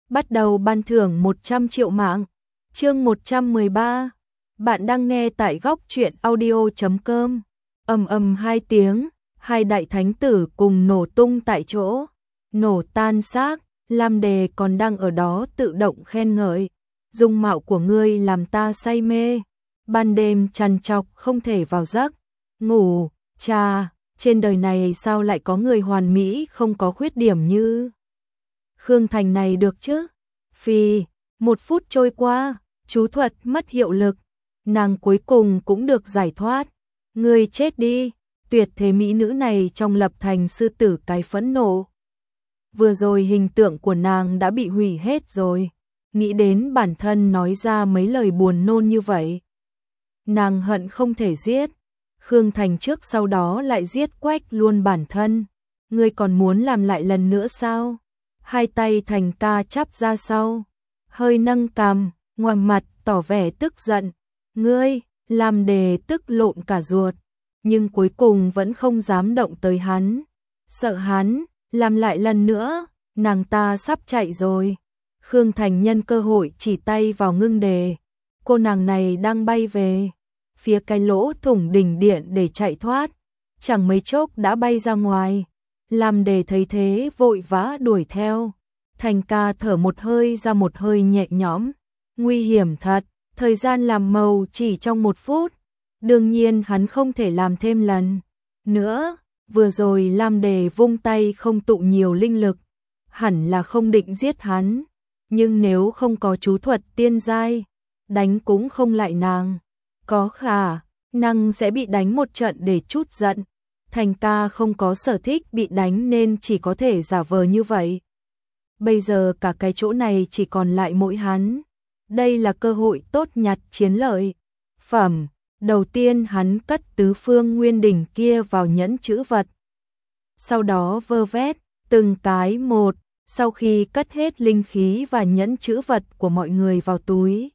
bắt đầu ban thưởng 100 triệu mạng. Chương 113. Bạn đang nghe tại góc truyện audio.com. Ầm ầm hai tiếng, hai đại thánh tử cùng nổ tung tại chỗ, nổ tan xác. Lam Đề còn đang ở đó tự động khen ngợi, dung mạo của ngươi làm ta say mê, ban đêm trằn trọc không thể vào giấc ngủ. Chà, trên đời này sao lại có người hoàn mỹ không có khuyết điểm như Khương Thành này được chứ? Phì, 1 phút trôi qua, chú thuật mất hiệu lực, nàng cuối cùng cũng được giải thoát. Ngươi chết đi, tuyệt thế mỹ nữ này trong lập thành sư tử cái phẫn nộ. Vừa rồi hình tượng của nàng đã bị hủy hết rồi, nghĩ đến bản thân nói ra mấy lời buồn nôn như vậy. Nàng hận không thể giết Khương Thành trước sau đó lại giết quách luôn bản thân. Ngươi còn muốn làm lại lần nữa sao? Hai tay Thành ca chắp ra sau, hơi nâng cằm, ngoằm mặt tỏ vẻ tức giận. Ngươi, Lam Đề tức lộn cả ruột, nhưng cuối cùng vẫn không dám động tới hắn. Sợ hắn làm lại lần nữa, nàng ta sắp chạy rồi. Khương Thành nhân cơ hội chỉ tay vào Ngưng Đề. Cô nàng này đang bay về phía cái lỗ thủng đỉnh điện để chạy thoát, chẳng mấy chốc đã bay ra ngoài. Lam Đề thấy thế vội vã đuổi theo. Thành ca thở một hơi ra một hơi nhẹ nhõm. Nguy hiểm thật, thời gian làm màu chỉ trong 1 phút. Đương nhiên hắn không thể làm thêm lần nữa. Vừa rồi Lam Đề vung tay không tụ nhiều linh lực, hẳn là không định giết hắn, nhưng nếu không có chú thuật tiên giai, đánh cũng không lại nàng. Có khả năng sẽ bị đánh một trận để trút giận. Thành ca không có sở thích bị đánh nên chỉ có thể giả vờ như vậy. Bây giờ cả cái chỗ này chỉ còn lại mỗi hắn. Đây là cơ hội tốt nhặt chiến lợi phẩm. Đầu tiên hắn cất tứ phương nguyên đỉnh kia vào nhẫn chữ vật. Sau đó vơ vét từng cái một, sau khi cất hết linh khí và nhẫn chữ vật của mọi người vào túi.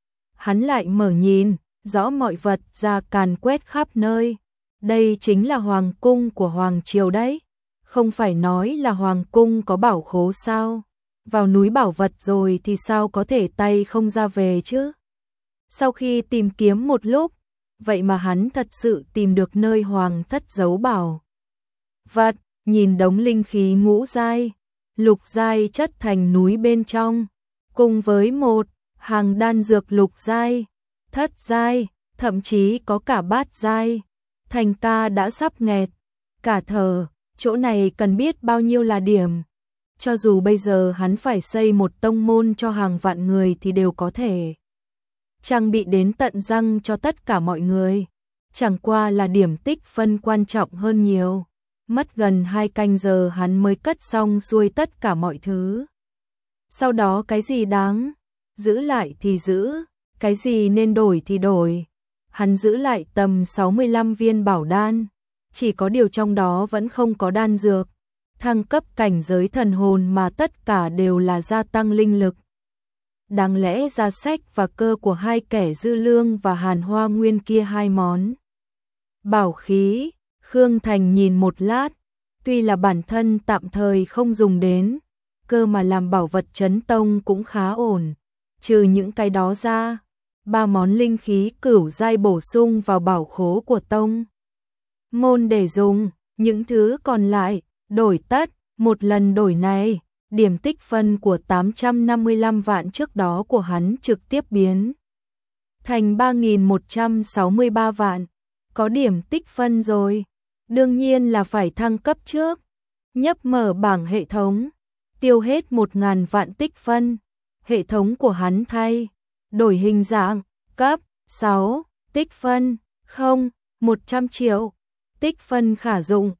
Hắn lại mở nhìn, rõ mọi vật ra càn quét khắp nơi. Đây chính là hoàng cung của Hoàng Triều đấy. Không phải nói là hoàng cung có bảo khố sao? Vào núi bảo vật rồi thì sao có thể tay không ra về chứ? Sau khi tìm kiếm một lúc, vậy mà hắn thật sự tìm được nơi hoàng thất giấu bảo vật. Nhìn đống linh khí ngũ giai, lục giai chất thành núi bên trong, cùng với một hàng đan dược lục giai, thất giai, thậm chí có cả bát giai. Thành ca đã sắp nghẹt cả thở, chỗ này cần biết bao nhiêu là điểm. Cho dù bây giờ hắn phải xây một tông môn cho hàng vạn người thì đều có thể trang bị đến tận răng cho tất cả mọi người. Chẳng qua là điểm tích phân quan trọng hơn nhiều. Mất gần 2 canh giờ hắn mới cất xong xuôi tất cả mọi thứ. Sau đó cái gì đáng giữ lại thì giữ, cái gì nên đổi thì đổi. Hắn giữ lại tầm 65 viên bảo đan, chỉ có điều trong đó vẫn không có đan dược thăng cấp cảnh giới thần hồn mà tất cả đều là gia tăng linh lực. Đáng lẽ ra sách và cơ của hai kẻ Dư Lương và Hàn Hoa Nguyên kia 2 món bảo khí. Khương Thành nhìn một lát, tuy là bản thân tạm thời không dùng đến, cơ mà làm bảo vật trấn tông cũng khá ổn. Trừ những cái đó ra, 3 món linh khí cửu giai bổ sung vào bảo khố của tông môn để dùng, những thứ còn lại đổi tất. Một lần đổi này, điểm tích phân của 855 vạn trước đó của hắn trực tiếp biến thành 3163 vạn. Có điểm tích phân rồi, đương nhiên là phải thăng cấp trước. Nhấp mở bảng hệ thống, tiêu hết 1000 vạn tích phân. Hệ thống của hắn thay đổi hình dạng, cấp 6, tích phân không, 100 triệu, tích phân khả dụng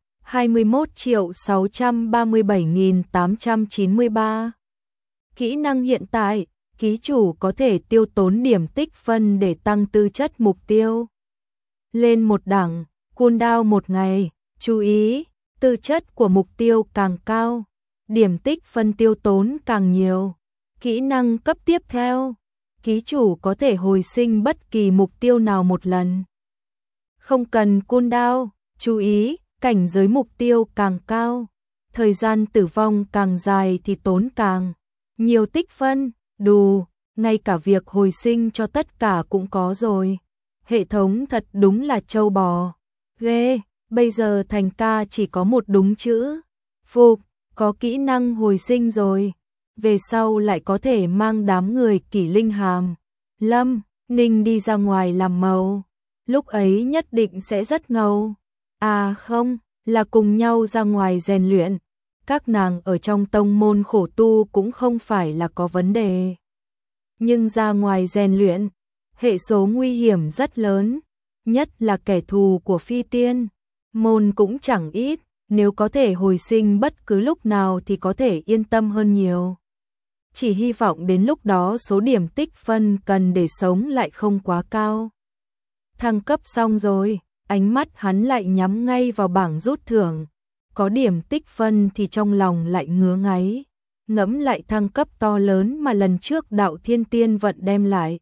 21.637.893. Kỹ năng hiện tại, ký chủ có thể tiêu tốn điểm tích phân để tăng tư chất mục tiêu lên 1 đẳng, cooldown 1 ngày. Chú ý, tư chất của mục tiêu càng cao, điểm tích phân tiêu tốn càng nhiều. Kỹ năng cấp tiếp theo, ký chủ có thể hồi sinh bất kỳ mục tiêu nào 1 lần, không cần cooldown. Chú ý, cảnh giới mục tiêu càng cao, thời gian tử vong càng dài thì tốn càng Nhiều tích phân, đù, ngay cả việc hồi sinh cho tất cả cũng có rồi. Hệ thống thật đúng là trâu bò. Ghê, bây giờ thành ca chỉ có một đúng chữ. Phục, có kỹ năng hồi sinh rồi. Về sau lại có thể mang đám người kỷ linh hàm. Lâm, Ninh đi ra ngoài làm màu. Lúc ấy nhất định sẽ rất ngầu. À không, là cùng nhau ra ngoài rèn luyện. Các nàng ở trong tông môn khổ tu cũng không phải là có vấn đề. Nhưng ra ngoài rèn luyện, hệ số nguy hiểm rất lớn, nhất là kẻ thù của phi tiên. Môn cũng chẳng ít, nếu có thể hồi sinh bất cứ lúc nào thì có thể yên tâm hơn nhiều. Chỉ hy vọng đến lúc đó số điểm tích phân cần để sống lại không quá cao. Thăng cấp xong rồi, ánh mắt hắn lại nhắm ngay vào bảng rút thưởng. Có điểm tích phân thì trong lòng lại ngứa ngáy. Ngẫm lại thăng cấp to lớn mà lần trước đạo thiên tiên vận đem lại.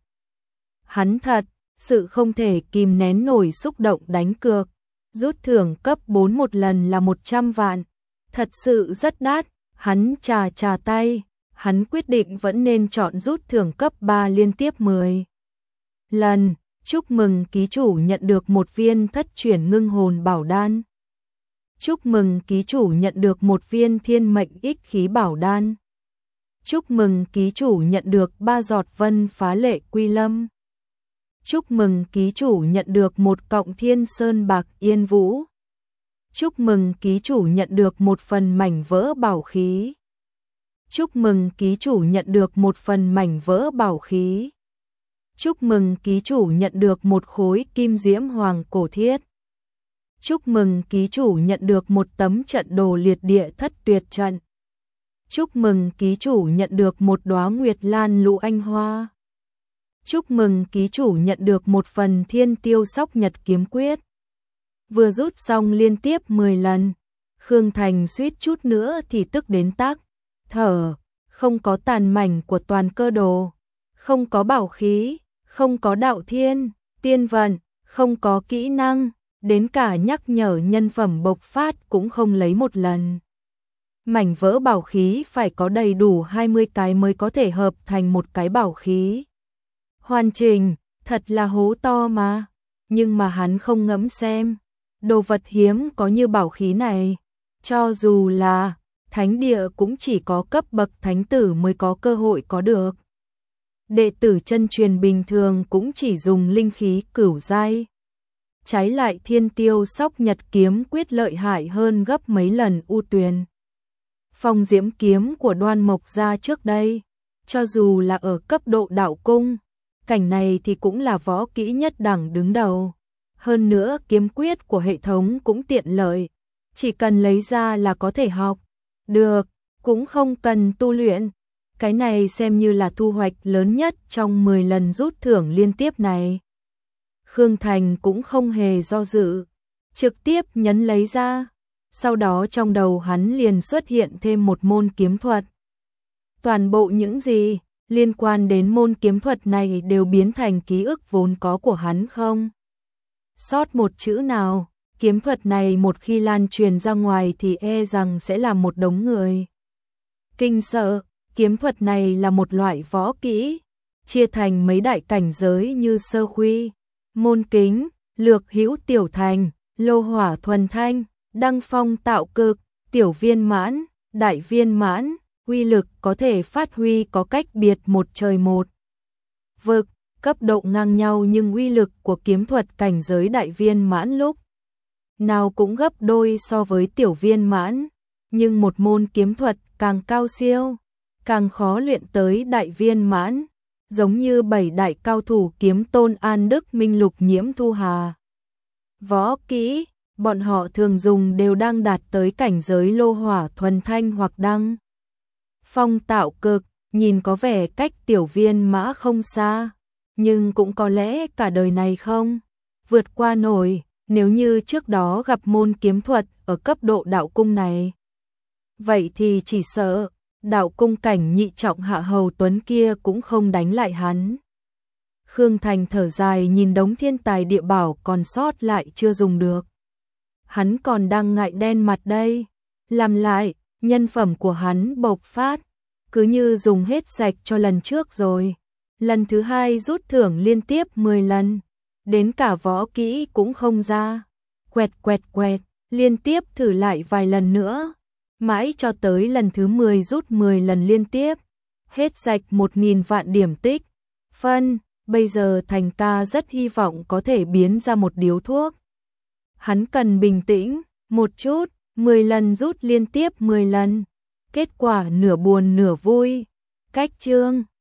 Hắn thật, sự không thể kìm nén nổi xúc động đánh cược. Rút thưởng cấp 4 một lần là 100 vạn. Thật sự rất đắt, hắn chà tay. Hắn quyết định vẫn nên chọn rút thưởng cấp 3 liên tiếp 10 lần. Chúc mừng ký chủ nhận được một viên thất chuyển ngưng hồn bảo đan. Chúc mừng ký chủ nhận được một viên thiên mệnh ích khí bảo đan. Chúc mừng ký chủ nhận được 3 giọt vân phá lệ quy lâm. Chúc mừng ký chủ nhận được một cọng thiên sơn bạc yên vũ. Chúc mừng ký chủ nhận được một phần mảnh vỡ bảo khí. Chúc mừng ký chủ nhận được một phần mảnh vỡ bảo khí. Chúc mừng ký chủ nhận được một khối kim diễm hoàng cổ thiết. Chúc mừng ký chủ nhận được một tấm trận đồ liệt địa thất tuyệt trận. Chúc mừng ký chủ nhận được một đóa nguyệt lan lũ anh hoa. Chúc mừng ký chủ nhận được một phần thiên tiêu sóc nhật kiếm quyết. Vừa rút xong liên tiếp 10 lần, Khương Thành suýt chút nữa thì tức đến tắc thở. Không có tàn mảnh của toàn cơ đồ, không có bảo khí, không có đạo thiên, tiên vận, không có kỹ năng, đến cả nhắc nhở nhân phẩm bộc phát cũng không lấy một lần. Mảnh vỡ bảo khí phải có đầy đủ 20 cái mới có thể hợp thành một cái bảo khí hoàn chỉnh, thật là hố to mà. Nhưng mà hắn không ngẫm xem, đồ vật hiếm có như bảo khí này, cho dù là thánh địa cũng chỉ có cấp bậc thánh tử mới có cơ hội có được. Đệ tử chân truyền bình thường cũng chỉ dùng linh khí cửu giai. Trái lại thiên tiêu sóc nhật kiếm quyết lợi hại hơn gấp mấy lần u tuyền. Phong diễm kiếm của Đoan Mộc gia trước đây, cho dù là ở cấp độ đạo cung, cảnh này thì cũng là võ kỹ nhất đẳng đứng đầu. Hơn nữa kiếm quyết của hệ thống cũng tiện lợi, chỉ cần lấy ra là có thể học được, cũng không cần tu luyện. Cái này xem như là thu hoạch lớn nhất trong 10 lần rút thưởng liên tiếp này. Khương Thành cũng không hề do dự, trực tiếp nhấn lấy ra. Sau đó trong đầu hắn liền xuất hiện thêm một môn kiếm thuật. Toàn bộ những gì liên quan đến môn kiếm thuật này đều biến thành ký ức vốn có của hắn không sót một chữ nào. Kiếm thuật này một khi lan truyền ra ngoài thì e rằng sẽ làm một đống người kinh sợ. Kiếm thuật này là một loại võ kỹ, chia thành mấy đại cảnh giới như sơ khuy, môn kính, lược hữu tiểu thành, lô hỏa thuần thanh, đăng phong tạo cực, tiểu viên mãn, đại viên mãn. Uy lực có thể phát huy có cách biệt một trời một vực, cấp độ ngang nhau, nhưng uy lực của kiếm thuật cảnh giới đại viên mãn lúc nào cũng gấp đôi so với tiểu viên mãn. Nhưng một môn kiếm thuật càng cao siêu, càng khó luyện tới đại viên mãn, giống như 7 đại cao thủ kiếm tôn An Đức Minh Lục Nhiễm Thu Hà. Võ kỹ, bọn họ thường dùng đều đang đạt tới cảnh giới lô hỏa thuần thanh hoặc đăng phong tạo cực, nhìn có vẻ cách tiểu viên mã không xa, nhưng cũng có lẽ cả đời này không vượt qua nổi. Nếu như trước đó gặp môn kiếm thuật ở cấp độ đạo cung này, vậy thì chỉ sợ đạo cung cảnh nhị trọng Hạ Hầu Tuấn kia cũng không đánh lại hắn. Khương Thành thở dài nhìn đống thiên tài địa bảo còn sót lại chưa dùng được. Hắn còn đang ngại đen mặt đây, làm lại, nhân phẩm của hắn bộc phát, cứ như dùng hết sạch cho lần trước rồi. Lần thứ hai rút thưởng liên tiếp 10 lần, đến cả võ kỹ cũng không ra. Quẹt quẹt quẹt, liên tiếp thử lại vài lần nữa, mãi cho tới lần thứ 10 rút 10 lần liên tiếp, hết sạch 1000 vạn điểm tích phân. Bây giờ Thành ca rất hy vọng có thể biến ra một điếu thuốc. Hắn cần bình tĩnh một chút, 10 lần rút liên tiếp 10 lần. Kết quả nửa buồn nửa vui. Cách chương